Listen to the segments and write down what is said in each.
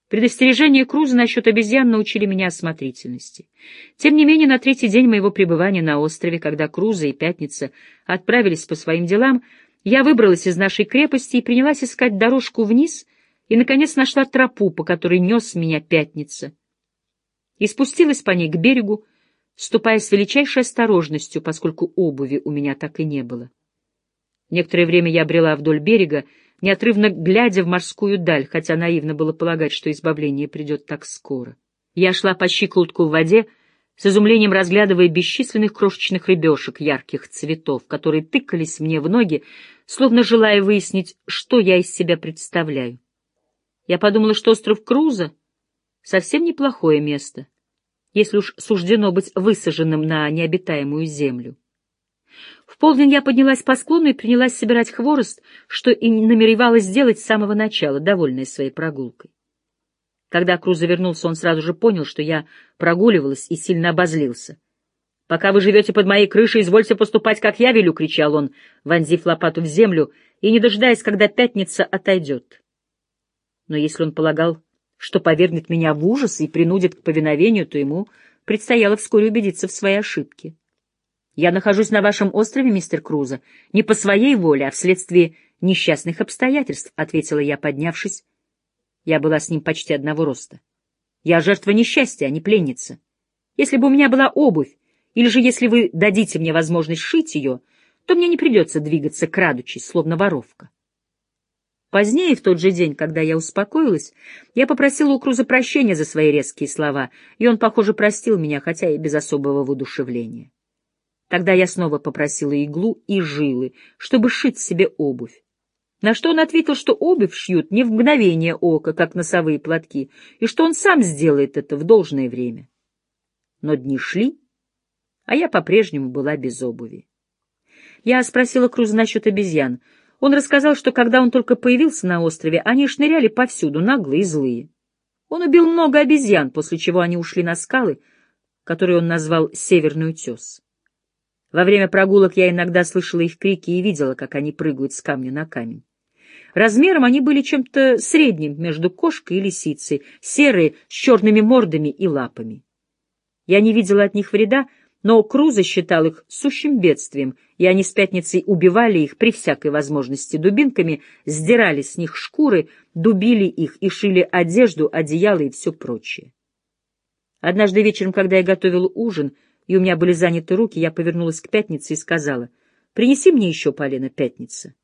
Предостережения Круза насчет обезьян научили меня осмотрительности. Тем не менее, на третий день моего пребывания на острове, когда Круза и Пятница отправились по своим делам, я выбралась из нашей крепости и принялась искать дорожку вниз, и, наконец, нашла тропу, по которой нес меня Пятница, и спустилась по ней к берегу, ступая с величайшей осторожностью, поскольку обуви у меня так и не было. Некоторое время я брела вдоль берега, неотрывно глядя в морскую даль, хотя наивно было полагать, что избавление придет так скоро. Я шла по щиколотку в воде, с изумлением разглядывая бесчисленных крошечных рыбешек ярких цветов, которые тыкались мне в ноги, словно желая выяснить, что я из себя представляю. Я подумала, что остров Круза — совсем неплохое место, если уж суждено быть высаженным на необитаемую землю. В полдень я поднялась по склону и принялась собирать хворост, что и намеревалась сделать с самого начала, довольная своей прогулкой. Когда Круза вернулся, он сразу же понял, что я прогуливалась, и сильно обозлился. «Пока вы живете под моей крышей, извольте поступать, как я велю!» — кричал он, вонзив лопату в землю и не дожидаясь, когда Пятница отойдет. Но если он полагал, что повергнет меня в ужас и принудит к повиновению, то ему предстояло вскоре убедиться в своей ошибке. «Я нахожусь на вашем острове, мистер Круза, не по своей воле, а вследствие несчастных обстоятельств», — ответила я, поднявшись. Я была с ним почти одного роста. «Я жертва несчастья, а не пленница. Если бы у меня была обувь, или же если вы дадите мне возможность шить ее, то мне не придется двигаться, крадучись, словно воровка». Позднее, в тот же день, когда я успокоилась, я попросила у Круза прощения за свои резкие слова, и он, похоже, простил меня, хотя и без особого воодушевления. Тогда я снова попросила иглу и жилы, чтобы шить себе обувь. На что он ответил, что обувь шьют не в мгновение ока, как носовые платки, и что он сам сделает это в должное время. Но дни шли, а я по-прежнему была без обуви. Я спросила Круза насчет обезьян. Он рассказал, что когда он только появился на острове, они шныряли повсюду, наглые и злые. Он убил много обезьян, после чего они ушли на скалы, которые он назвал «Северный утес». Во время прогулок я иногда слышала их крики и видела, как они прыгают с камня на камень. Размером они были чем-то средним между кошкой и лисицей, серые, с черными мордами и лапами. Я не видела от них вреда, но Круза считал их сущим бедствием, и они с Пятницей убивали их при всякой возможности дубинками, сдирали с них шкуры, дубили их и шили одежду, одеяло и все прочее. Однажды вечером, когда я готовила ужин, и у меня были заняты руки, я повернулась к Пятнице и сказала: «Принеси мне еще полено, Пятница».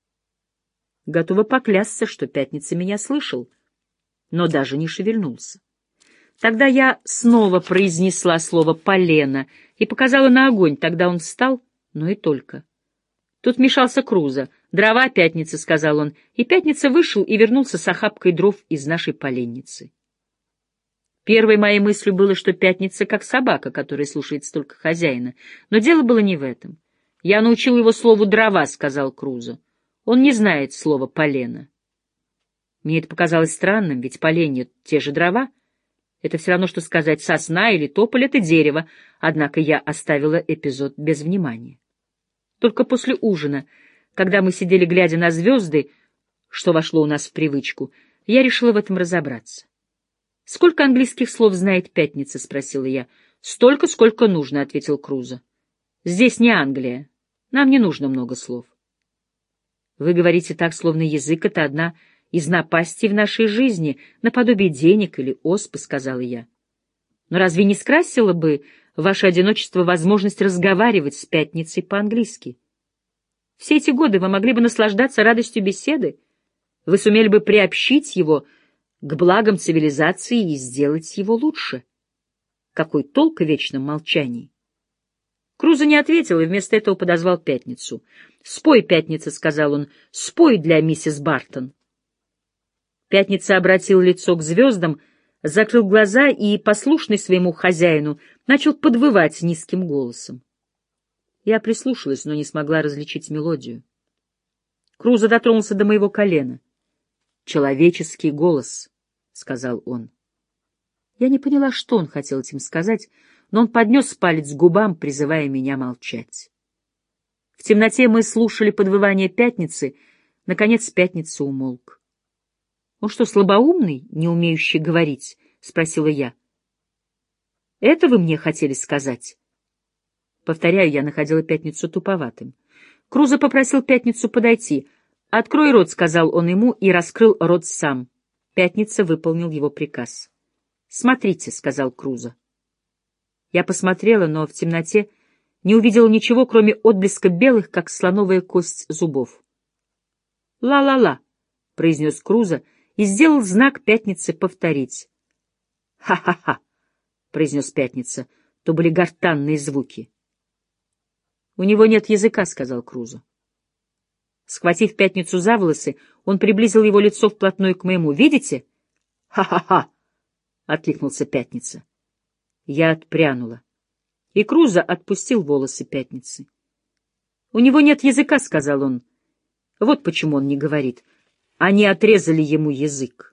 Готова поклясться, что Пятница меня слышал, но даже не шевельнулся. Тогда я снова произнесла слово «полено» и показала на огонь. Тогда он встал, но и только. Тут вмешался Круза. «Дрова, Пятница», — сказал он, и Пятница вышел и вернулся с охапкой дров из нашей поленницы. Первой моей мыслью было, что Пятница как собака, которая слушается только хозяина. Но дело было не в этом. «Я научил его слову «дрова», — сказал Круза. «Он не знает слова «полено». Мне это показалось странным, ведь поленья — те же дрова. Это все равно, что сказать «сосна» или «тополь» — это дерево, однако я оставила эпизод без внимания. Только после ужина, когда мы сидели, глядя на звезды, что вошло у нас в привычку, я решила в этом разобраться. «Сколько английских слов знает Пятница?» — спросила я. «Столько, сколько нужно», — ответил Круза. «Здесь не Англия. Нам не нужно много слов». «Вы говорите так, словно язык — это одна из напастей в нашей жизни, наподобие денег или оспы», — сказала я. «Но разве не скрасило бы ваше одиночество возможность разговаривать с Пятницей по-английски? Все эти годы вы могли бы наслаждаться радостью беседы, вы сумели бы приобщить его к благам цивилизации и сделать его лучше. Какой толк в вечном молчании?» Круза не ответил и вместо этого подозвал Пятницу. «Спой, Пятница», — сказал он, — «спой для миссис Бартон». Пятница обратил лицо к звездам, закрыл глаза и, послушный своему хозяину, начал подвывать низким голосом. Я прислушалась, но не смогла различить мелодию. Круза дотронулся до моего колена. «Человеческий голос», — сказал он. Я не поняла, что он хотел этим сказать, но он поднес палец к губам, призывая меня молчать. В темноте мы слушали подвывание Пятницы. Наконец Пятница умолк. Он что, слабоумный, не умеющий говорить? — спросила я. — Это вы мне хотели сказать? Повторяю, я находила Пятницу туповатым. Крузо попросил Пятницу подойти. «Открой рот», — сказал он ему, и раскрыл рот сам. Пятница выполнил его приказ. «Смотрите», — сказал Крузо. Я посмотрела, но в темноте не увидела ничего, кроме отблеска белых, как слоновая кость, зубов. «Ла-ла-ла», — произнес Крузо и сделал знак Пятнице повторить. «Ха-ха-ха», — произнес Пятница, то были гортанные звуки. «У него нет языка», — сказал Крузо. Схватив Пятницу за волосы, он приблизил его лицо вплотную к моему. «Видите?» «Ха-ха-ха!» — откликнулся Пятница. Я отпрянула. И Крузо отпустил волосы Пятницы. «У него нет языка», — сказал он. «Вот почему он не говорит. Они отрезали ему язык».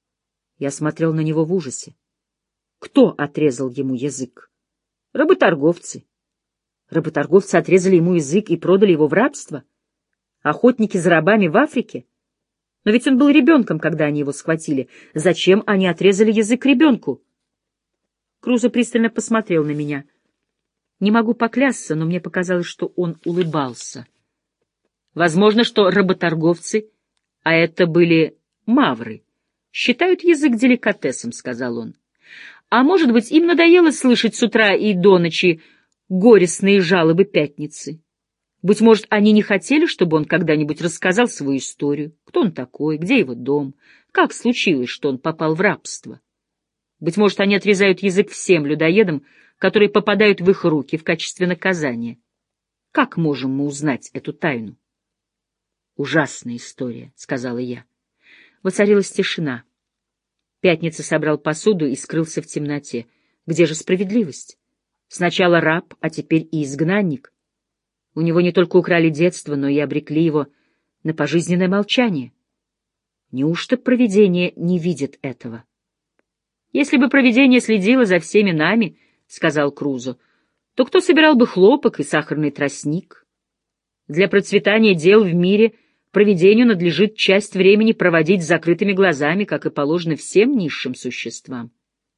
Я смотрел на него в ужасе. Кто отрезал ему язык? Работорговцы. Работорговцы отрезали ему язык и продали его в рабство? Охотники за рабами в Африке? Но ведь он был ребенком, когда они его схватили. Зачем они отрезали язык ребенку? Крузо пристально посмотрел на меня. Не могу поклясться, но мне показалось, что он улыбался. Возможно, что работорговцы, а это были мавры, считают язык деликатесом, — сказал он. А может быть, им надоело слышать с утра и до ночи горестные жалобы Пятницы. Быть может, они не хотели, чтобы он когда-нибудь рассказал свою историю, кто он такой, где его дом, как случилось, что он попал в рабство. Быть может, они отрезают язык всем людоедам, которые попадают в их руки в качестве наказания. Как можем мы узнать эту тайну? «Ужасная история», — сказала я. Воцарилась тишина. Пятница собрал посуду и скрылся в темноте. Где же справедливость? Сначала раб, а теперь и изгнанник. У него не только украли детство, но и обрекли его на пожизненное молчание. Неужто провидение не видит этого? «Если бы провидение следило за всеми нами, — сказал Крузо, — то кто собирал бы хлопок и сахарный тростник? Для процветания дел в мире провидению надлежит часть времени проводить с закрытыми глазами, как и положено всем низшим существам».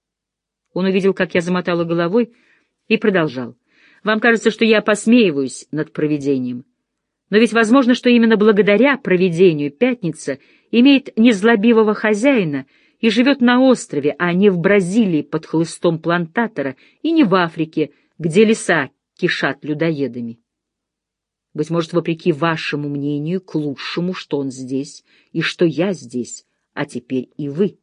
Он увидел, как я замотала головой, и продолжал. «Вам кажется, что я посмеиваюсь над провидением. Но ведь возможно, что именно благодаря провидению Пятница имеет незлобивого хозяина и живет на острове, а не в Бразилии под хлыстом плантатора и не в Африке, где леса кишат людоедами. Быть может, вопреки вашему мнению, к лучшему, что он здесь и что я здесь, а теперь и вы».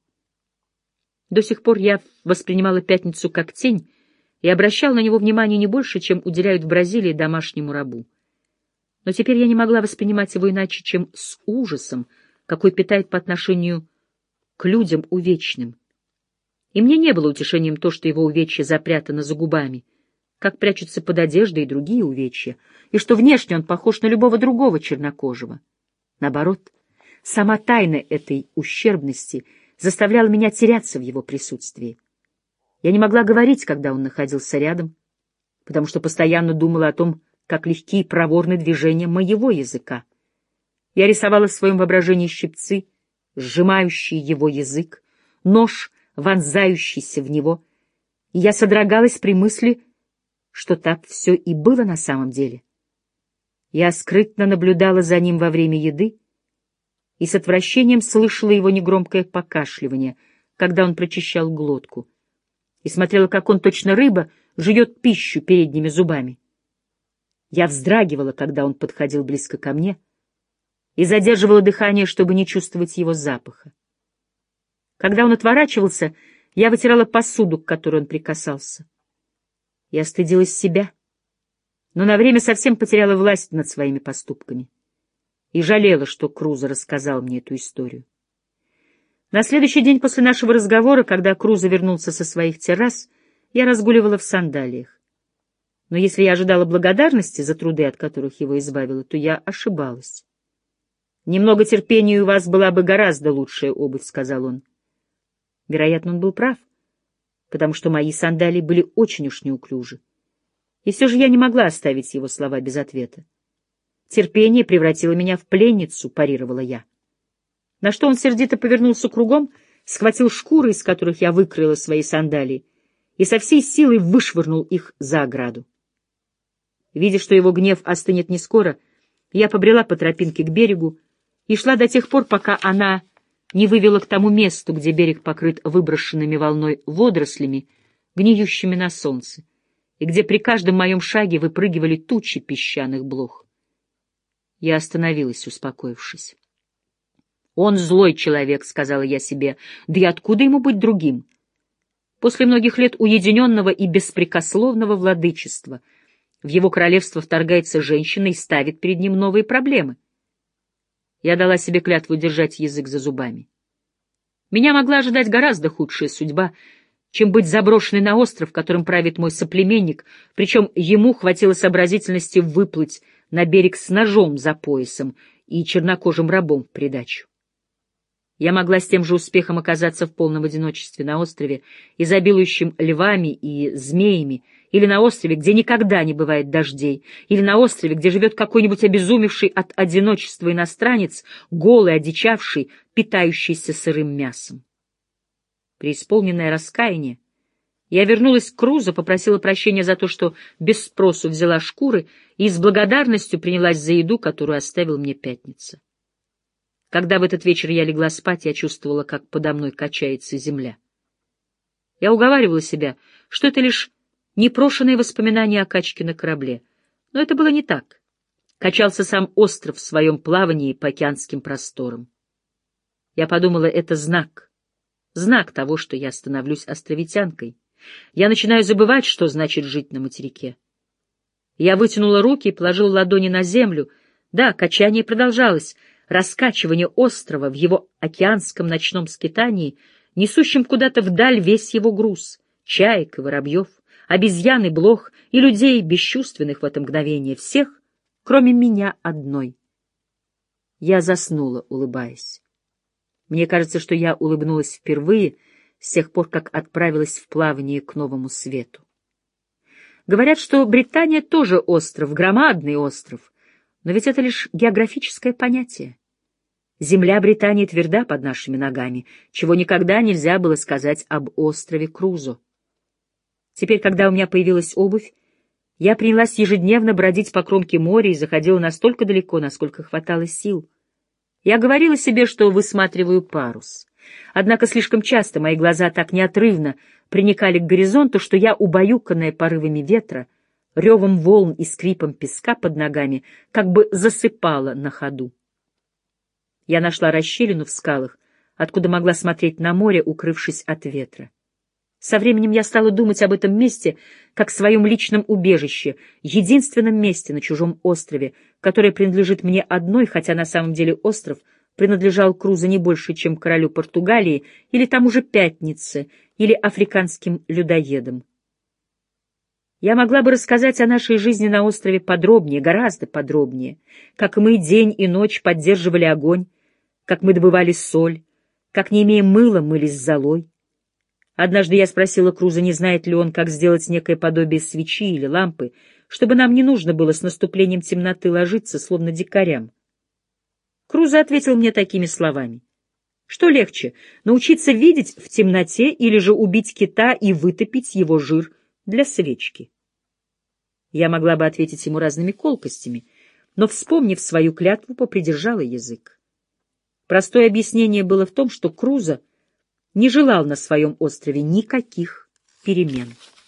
До сих пор я воспринимала Пятницу как тень и обращал на него внимание не больше, чем уделяют в Бразилии домашнему рабу. Но теперь я не могла воспринимать его иначе, чем с ужасом, какой питает по отношению к людям увечным. И мне не было утешением то, что его увечье запрятано за губами, как прячутся под одеждой и другие увечья, и что внешне он похож на любого другого чернокожего. Наоборот, сама тайна этой ущербности заставляла меня теряться в его присутствии. Я не могла говорить, когда он находился рядом, потому что постоянно думала о том, как легки и проворны движения моего языка. Я рисовала в своем воображении щипцы, сжимающие его язык, нож, вонзающийся в него, и я содрогалась при мысли, что так все и было на самом деле. Я скрытно наблюдала за ним во время еды и с отвращением слышала его негромкое покашливание, когда он прочищал глотку, и смотрела, как он, точно рыба, жует пищу передними зубами. Я вздрагивала, когда он подходил близко ко мне, и задерживала дыхание, чтобы не чувствовать его запаха. Когда он отворачивался, я вытирала посуду, к которой он прикасался. Я стыдилась себя, но на время совсем потеряла власть над своими поступками и жалела, что Крузо рассказал мне эту историю. На следующий день после нашего разговора, когда Крузо вернулся со своих террас, я разгуливала в сандалиях. Но если я ожидала благодарности за труды, от которых его избавила, то я ошибалась. «Немного терпения, и у вас была бы гораздо лучшая обувь», — сказал он. Вероятно, он был прав, потому что мои сандалии были очень уж неуклюжи. И все же я не могла оставить его слова без ответа. «Терпение превратило меня в пленницу», — парировала я. На что он сердито повернулся кругом, схватил шкуры, из которых я выкроила свои сандалии, и со всей силой вышвырнул их за ограду. Видя, что его гнев остынет не скоро, я побрела по тропинке к берегу и шла до тех пор, пока она не вывела к тому месту, где берег покрыт выброшенными волной водорослями, гниющими на солнце, и где при каждом моем шаге выпрыгивали тучи песчаных блох. Я остановилась, успокоившись. «Он злой человек», — сказала я себе, — «да и откуда ему быть другим?» После многих лет уединенного и беспрекословного владычества в его королевство вторгается женщина и ставит перед ним новые проблемы. Я дала себе клятву держать язык за зубами. Меня могла ожидать гораздо худшая судьба, чем быть заброшенной на остров, которым правит мой соплеменник, причем ему хватило сообразительности выплыть на берег с ножом за поясом и чернокожим рабом в придачу. Я могла с тем же успехом оказаться в полном одиночестве на острове, изобилующем львами и змеями, или на острове, где никогда не бывает дождей, или на острове, где живет какой-нибудь обезумевший от одиночества иностранец, голый, одичавший, питающийся сырым мясом. Преисполненное раскаяние, я вернулась к Крузо, попросила прощения за то, что без спросу взяла шкуры, и с благодарностью принялась за еду, которую оставил мне Пятница. Когда в этот вечер я легла спать, я чувствовала, как подо мной качается земля. Я уговаривала себя, что это лишь непрошеные воспоминания о качке на корабле. Но это было не так. Качался сам остров в своем плавании по океанским просторам. Я подумала, это знак. Знак того, что я становлюсь островитянкой. Я начинаю забывать, что значит жить на материке. Я вытянула руки и положила ладони на землю. Да, качание продолжалось. Раскачивание острова в его океанском ночном скитании, несущем куда-то вдаль весь его груз, чаек и воробьев, обезьян и блох и людей, бесчувственных в это мгновение, всех, кроме меня одной. Я заснула, улыбаясь. Мне кажется, что я улыбнулась впервые с тех пор, как отправилась в плавание к новому свету. Говорят, что Британия тоже остров, громадный остров, но ведь это лишь географическое понятие. Земля Британии тверда под нашими ногами, чего никогда нельзя было сказать об острове Крузо. Теперь, когда у меня появилась обувь, я принялась ежедневно бродить по кромке моря и заходила настолько далеко, насколько хватало сил. Я говорила себе, что высматриваю парус. Однако слишком часто мои глаза так неотрывно приникали к горизонту, что я, убаюканная порывами ветра, ревом волн и скрипом песка под ногами, как бы засыпала на ходу. Я нашла расщелину в скалах, откуда могла смотреть на море, укрывшись от ветра. Со временем я стала думать об этом месте как о своем личном убежище, единственном месте на чужом острове, которое принадлежит мне одной, хотя на самом деле остров принадлежал Крузо не больше, чем королю Португалии, или тому же Пятнице, или африканским людоедам. Я могла бы рассказать о нашей жизни на острове подробнее, гораздо подробнее, как мы день и ночь поддерживали огонь, как мы добывали соль, как, не имея мыла, мылись золой. Однажды я спросила Крузо, не знает ли он, как сделать некое подобие свечи или лампы, чтобы нам не нужно было с наступлением темноты ложиться, словно дикарям. Крузо ответил мне такими словами: что легче, научиться видеть в темноте или же убить кита и вытопить его жир для свечки? Я могла бы ответить ему разными колкостями, но, вспомнив свою клятву, попридержала язык. Простое объяснение было в том, что Крузо не желал на своем острове никаких перемен.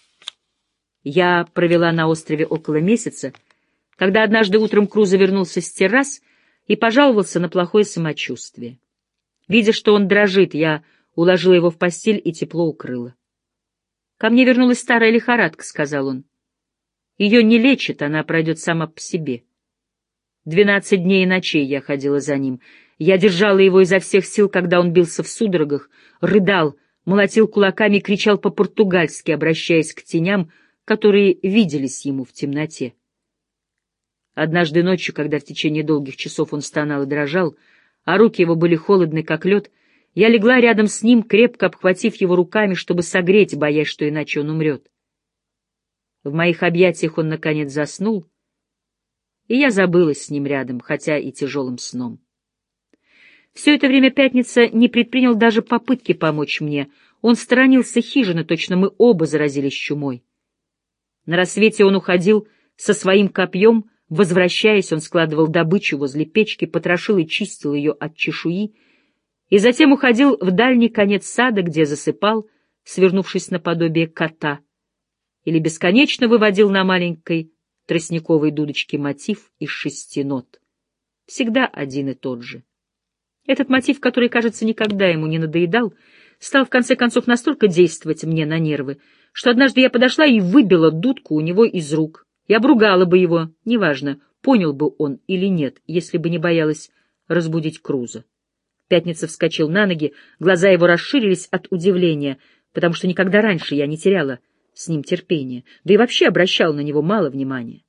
Я провела на острове около месяца, когда однажды утром Крузо вернулся с террас и пожаловался на плохое самочувствие. Видя, что он дрожит, я уложила его в постель и тепло укрыла. «Ко мне вернулась старая лихорадка», — сказал он. «Ее не лечат, она пройдет сама по себе. 12 дней и ночей я ходила за ним. Я держала его изо всех сил, когда он бился в судорогах, рыдал, молотил кулаками и кричал по-португальски, обращаясь к теням, которые виделись ему в темноте. Однажды ночью, когда в течение долгих часов он стонал и дрожал, а руки его были холодны, как лед, я легла рядом с ним, крепко обхватив его руками, чтобы согреть, боясь, что иначе он умрет. В моих объятиях он, наконец, заснул, и я забылась с ним рядом, хотя и тяжелым сном. Все это время Пятница не предпринял даже попытки помочь мне. Он сторонился хижины, точно мы оба заразились чумой. На рассвете он уходил со своим копьем, возвращаясь, он складывал добычу возле печки, потрошил и чистил ее от чешуи, и затем уходил в дальний конец сада, где засыпал, свернувшись наподобие кота, или бесконечно выводил на маленькой тростниковой дудочке мотив из 6 нот. Всегда один и тот же. Этот мотив, который, кажется, никогда ему не надоедал, стал в конце концов настолько действовать мне на нервы, что однажды я подошла и выбила дудку у него из рук. Я обругала бы его, неважно, понял бы он или нет, если бы не боялась разбудить Круза. Пятница вскочил на ноги, глаза его расширились от удивления, потому что никогда раньше я не теряла с ним терпения, да и вообще обращала на него мало внимания.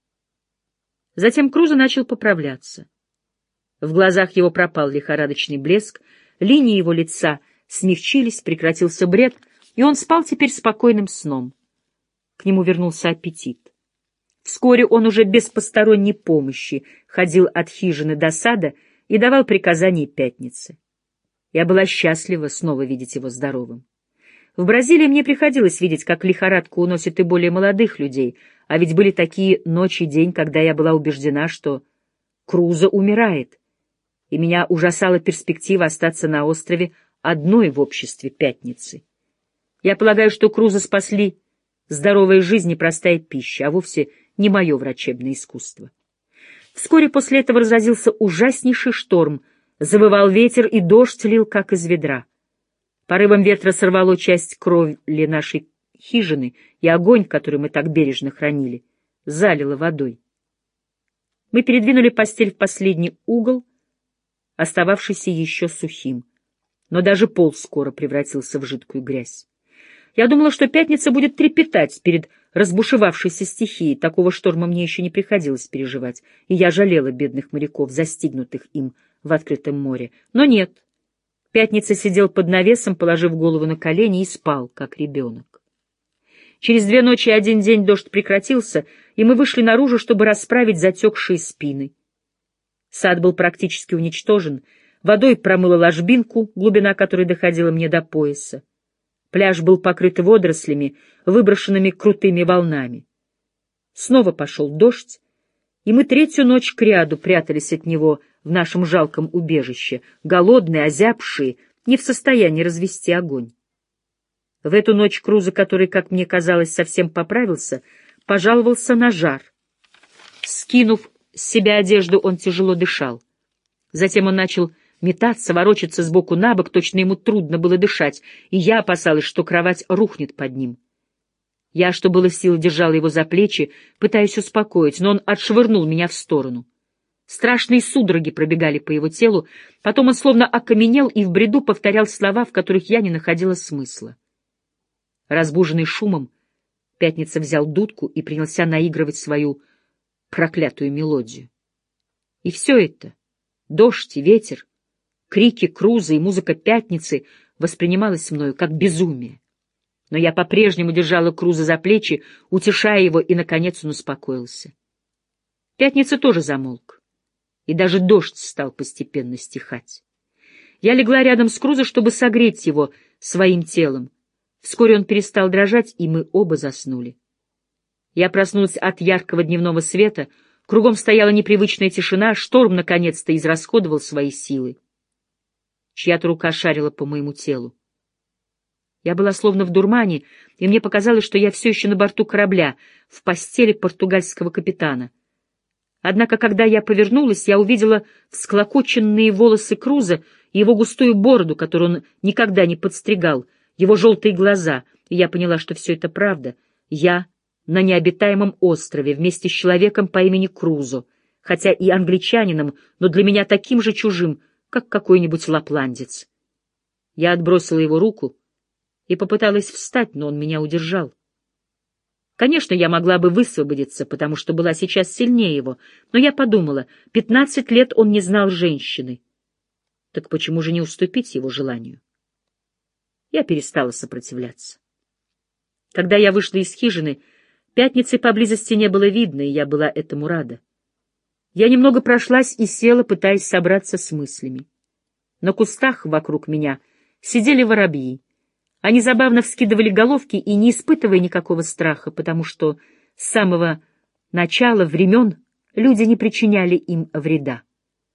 Затем Круза начал поправляться. В глазах его пропал лихорадочный блеск, линии его лица смягчились, прекратился бред, и он спал теперь спокойным сном. К нему вернулся аппетит. Вскоре он уже без посторонней помощи ходил от хижины до сада и давал приказания Пятнице. Я была счастлива снова видеть его здоровым. В Бразилии мне приходилось видеть, как лихорадка уносит и более молодых людей, а ведь были такие ночь и день, когда я была убеждена, что Круза умирает, и меня ужасала перспектива остаться на острове одной в обществе Пятницы. Я полагаю, что Круза спасли здоровая жизнь и простая пища, а вовсе не мое врачебное искусство. Вскоре после этого разразился ужаснейший шторм, завывал ветер, и дождь лил, как из ведра. Порывом ветра сорвало часть кровли нашей хижины, и огонь, который мы так бережно хранили, залило водой. Мы передвинули постель в последний угол, остававшийся еще сухим, но даже пол скоро превратился в жидкую грязь. Я думала, что Пятница будет трепетать перед разбушевавшейся стихией, такого шторма мне еще не приходилось переживать, и я жалела бедных моряков, застигнутых им в открытом море. Но нет. Пятница сидел под навесом, положив голову на колени, и спал, как ребенок. Через 2 ночи и 1 день дождь прекратился, и мы вышли наружу, чтобы расправить затекшие спины. Сад был практически уничтожен, водой промыла ложбинку, глубина которой доходила мне до пояса. Пляж был покрыт водорослями, выброшенными крутыми волнами. Снова пошел дождь, и мы 3-ю ночь кряду прятались от него в нашем жалком убежище, голодные, озябшие, не в состоянии развести огонь. В эту ночь Круза, который, как мне казалось, совсем поправился, пожаловался на жар. Скинув с себя одежду, он тяжело дышал. Затем он начал метаться, ворочаться сбоку на бок, точно ему трудно было дышать, и я опасалась, что кровать рухнет под ним. Я, что было сил, держала его за плечи, пытаясь успокоить, но он отшвырнул меня в сторону. Страшные судороги пробегали по его телу, потом он словно окаменел и в бреду повторял слова, в которых я не находила смысла. Разбуженный шумом, Пятница взял дудку и принялся наигрывать свою проклятую мелодию. И все это — дождь и ветер, крики Круза и музыка Пятницы — воспринималось мною как безумие. Но я по-прежнему держала Круза за плечи, утешая его, и, наконец, он успокоился. Пятница тоже замолк, и даже дождь стал постепенно стихать. Я легла рядом с Крузо, чтобы согреть его своим телом. Вскоре он перестал дрожать, и мы оба заснули. Я проснулась от яркого дневного света, кругом стояла непривычная тишина, шторм наконец-то израсходовал свои силы. Чья-то рука шарила по моему телу. Я была словно в дурмане, и мне показалось, что я все еще на борту корабля, в постели португальского капитана. Однако, когда я повернулась, я увидела всклокоченные волосы Круза и его густую бороду, которую он никогда не подстригал, его желтые глаза, и я поняла, что все это правда. Я на необитаемом острове вместе с человеком по имени Крузо, хотя и англичанином, но для меня таким же чужим, как какой-нибудь лапландец. Я отбросила его руку и попыталась встать, но он меня удержал. Конечно, я могла бы высвободиться, потому что была сейчас сильнее его, но я подумала, 15 лет он не знал женщины. Так почему же не уступить его желанию? Я перестала сопротивляться. Когда я вышла из хижины, Пятницы поблизости не было видно, и я была этому рада. Я немного прошлась и села, пытаясь собраться с мыслями. На кустах вокруг меня сидели воробьи. Они забавно вскидывали головки и не испытывая никакого страха, потому что с самого начала времен люди не причиняли им вреда.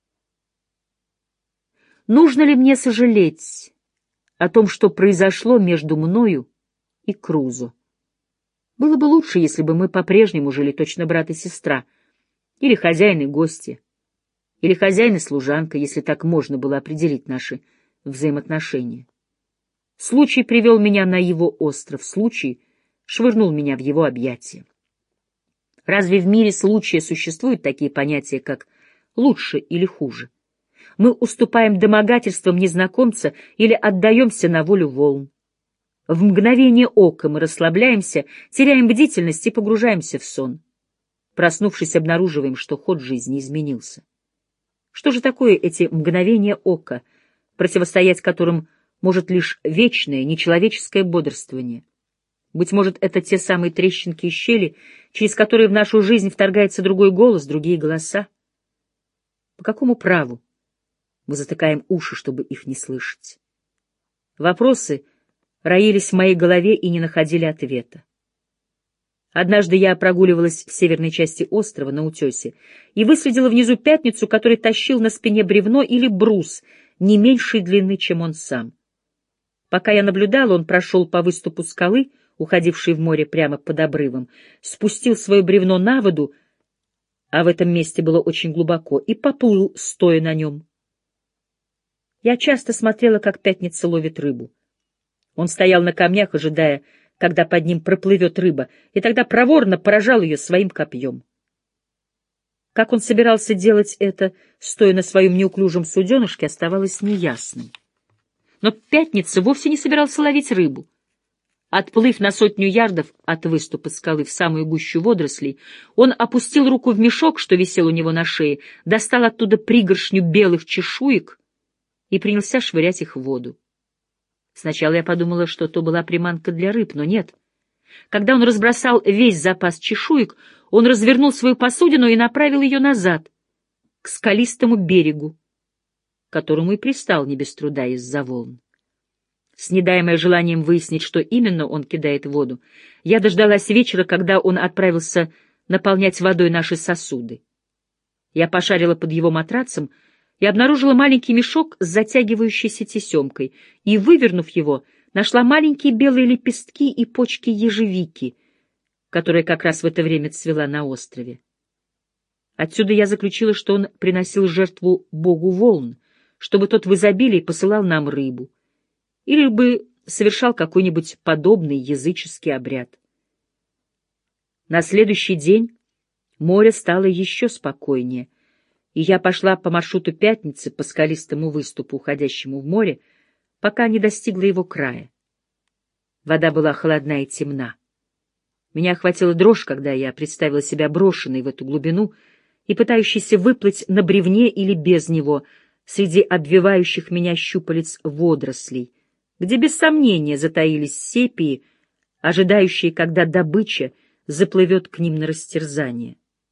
Нужно ли мне сожалеть о том, что произошло между мною и Крузо? Было бы лучше, если бы мы по-прежнему жили точно брат и сестра, или хозяин и гости, или хозяин и служанка, если так можно было определить наши взаимоотношения. Случай привел меня на его остров, случай швырнул меня в его объятия. Разве в мире случая существуют такие понятия, как «лучше» или «хуже»? Мы уступаем домогательствам незнакомца или отдаемся на волю волн. В мгновение ока мы расслабляемся, теряем бдительность и погружаемся в сон. Проснувшись, обнаруживаем, что ход жизни изменился. Что же такое эти мгновения ока, противостоять которым может лишь вечное, нечеловеческое бодрствование? Быть может, это те самые трещинки и щели, через которые в нашу жизнь вторгается другой голос, другие голоса? По какому праву мы затыкаем уши, чтобы их не слышать? Вопросы роились в моей голове и не находили ответа. Однажды я прогуливалась в северной части острова на утесе и выследила внизу пятницу, который тащил на спине бревно или брус не меньшей длины, чем он сам. Пока я наблюдала, он прошел по выступу скалы, уходившей в море прямо под обрывом, спустил свое бревно на воду, а в этом месте было очень глубоко, и поплыл, стоя на нем. Я часто смотрела, как пятница ловит рыбу. Он стоял на камнях, ожидая, когда под ним проплывет рыба, и тогда проворно поражал ее своим копьем. Как он собирался делать это, стоя на своем неуклюжем суденышке, оставалось неясным. Но пятница вовсе не собирался ловить рыбу. Отплыв на 100 ярдов от выступа скалы в самую гущу водорослей, он опустил руку в мешок, что висел у него на шее, достал оттуда пригоршню белых чешуек и принялся швырять их в воду. Сначала я подумала, что то была приманка для рыб, но нет. Когда он разбросал весь запас чешуек, он развернул свою посудину и направил ее назад, к скалистому берегу, к которому и пристал не без труда из-за волн. Снедаемая желанием выяснить, что именно он кидает в воду, я дождалась вечера, когда он отправился наполнять водой наши сосуды. Я пошарила под его матрацем и обнаружила маленький мешок с затягивающейся тесемкой, и, вывернув его, нашла маленькие белые лепестки и почки ежевики, которая как раз в это время цвела на острове. Отсюда я заключила, что он приносил жертву богу волн, чтобы тот в изобилии посылал нам рыбу, или бы совершал какой-нибудь подобный языческий обряд. На следующий день море стало еще спокойнее, и я пошла по маршруту пятницы по скалистому выступу, уходящему в море, пока не достигла его края. Вода была холодна и темна. Меня охватила дрожь, когда я представила себя брошенной в эту глубину и пытающейся выплыть на бревне или без него среди обвивающих меня щупалец водорослей, где без сомнения затаились сепии, ожидающие, когда добыча заплывет к ним на растерзание.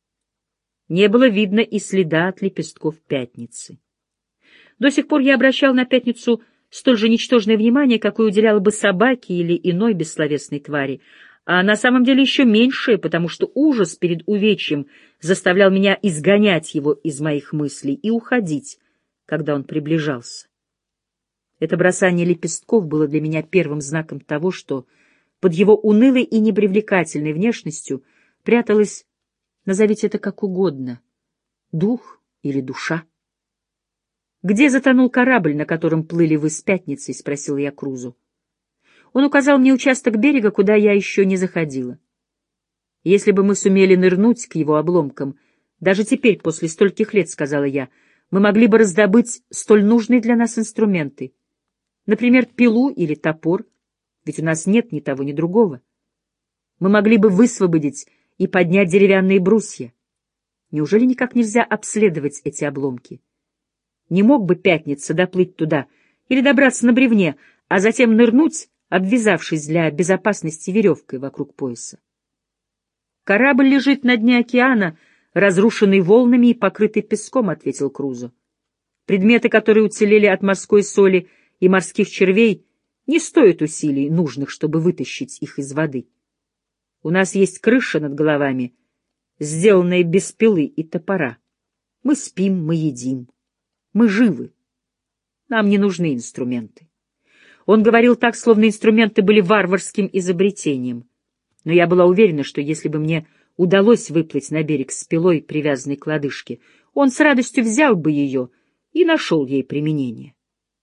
Не было видно и следа от лепестков пятницы. До сих пор я обращал на пятницу столь же ничтожное внимание, какое уделяла бы собаке или иной бессловесной твари, а на самом деле еще меньшее, потому что ужас перед увечьем заставлял меня изгонять его из моих мыслей и уходить, когда он приближался. Это бросание лепестков было для меня первым знаком того, что под его унылой и непривлекательной внешностью пряталась, назовите это как угодно, дух или душа. «Где затонул корабль, на котором плыли вы с пятницей?» — спросил я Крузу. Он указал мне участок берега, куда я еще не заходила. «Если бы мы сумели нырнуть к его обломкам, даже теперь, после стольких лет, — сказала я, — мы могли бы раздобыть столь нужные для нас инструменты. Например, пилу или топор, ведь у нас нет ни того, ни другого. Мы могли бы высвободить и поднять деревянные брусья. Неужели никак нельзя обследовать эти обломки? Не мог бы пятница доплыть туда или добраться на бревне, а затем нырнуть, обвязавшись для безопасности веревкой вокруг пояса? «Корабль лежит на дне океана, разрушенный волнами и покрытый песком», — ответил Крузо. Предметы, которые уцелели от морской соли и морских червей, не стоят усилий, нужных, чтобы вытащить их из воды. У нас есть крыша над головами, сделанная без пилы и топора. Мы спим, мы едим, мы живы. Нам не нужны инструменты. Он говорил так, словно инструменты были варварским изобретением. Но я была уверена, что если бы мне удалось выплыть на берег с пилой, привязанной к лодыжке, он с радостью взял бы ее и нашел ей применение.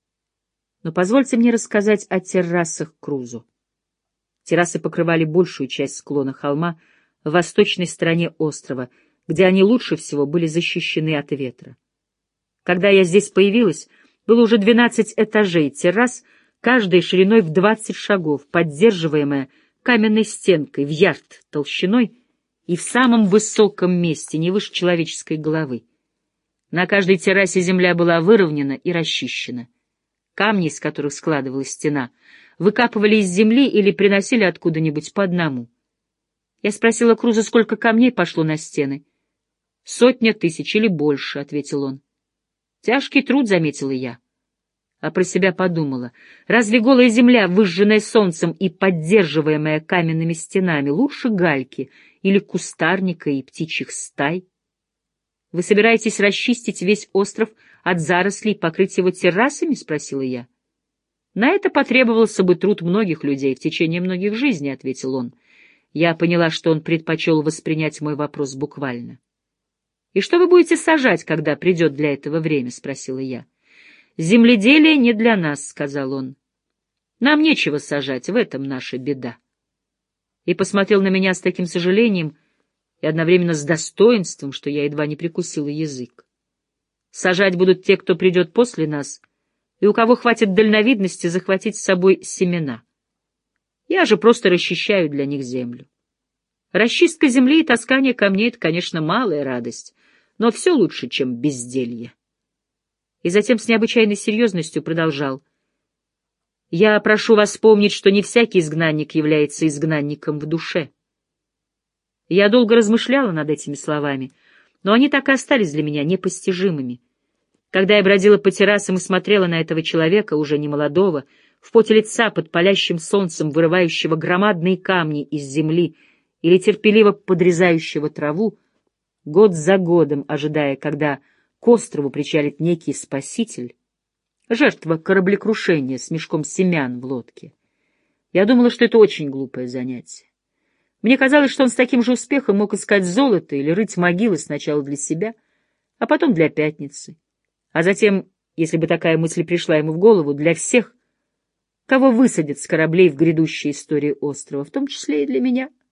Но позвольте мне рассказать о террасах Крузо. Террасы покрывали большую часть склона холма в восточной стороне острова, где они лучше всего были защищены от ветра. Когда я здесь появилась, было уже 12 этажей террас, каждой шириной в 20 шагов, поддерживаемая каменной стенкой в ярд толщиной и в самом высоком месте, не выше человеческой головы. На каждой террасе земля была выровнена и расчищена. Камни, из которых складывалась стена, выкапывали из земли или приносили откуда-нибудь по одному. Я спросила Круза, сколько камней пошло на стены. 100 000 или больше, — ответил он. Тяжкий труд, — заметила я. А про себя подумала, разве голая земля, выжженная солнцем и поддерживаемая каменными стенами, лучше гальки или кустарника и птичьих стай? Вы собираетесь расчистить весь остров от зарослей и покрыть его террасами? — спросила я. На это потребовался бы труд многих людей в течение многих жизней, — ответил он. Я поняла, что он предпочел воспринять мой вопрос буквально. — И что вы будете сажать, когда придет для этого время? — спросила я. — Земледелие не для нас, — сказал он. — Нам нечего сажать, в этом наша беда. И посмотрел на меня с таким сожалением и одновременно с достоинством, что я едва не прикусила язык. Сажать будут те, кто придет после нас, и у кого хватит дальновидности захватить с собой семена. Я же просто расчищаю для них землю. Расчистка земли и таскание камней — это, конечно, малая радость, но все лучше, чем безделье. И затем с необычайной серьезностью продолжал. Я прошу вас помнить, что не всякий изгнанник является изгнанником в душе. Я долго размышляла над этими словами, но они так и остались для меня непостижимыми. Когда я бродила по террасам и смотрела на этого человека, уже немолодого, в поте лица под палящим солнцем, вырывающего громадные камни из земли или терпеливо подрезающего траву, год за годом ожидая, когда к острову причалит некий спаситель, жертва кораблекрушения с мешком семян в лодке, я думала, что это очень глупое занятие. Мне казалось, что он с таким же успехом мог искать золото или рыть могилы сначала для себя, а потом для пятницы, а затем, если бы такая мысль пришла ему в голову, для всех, кого высадят с кораблей в грядущей истории острова, в том числе и для меня.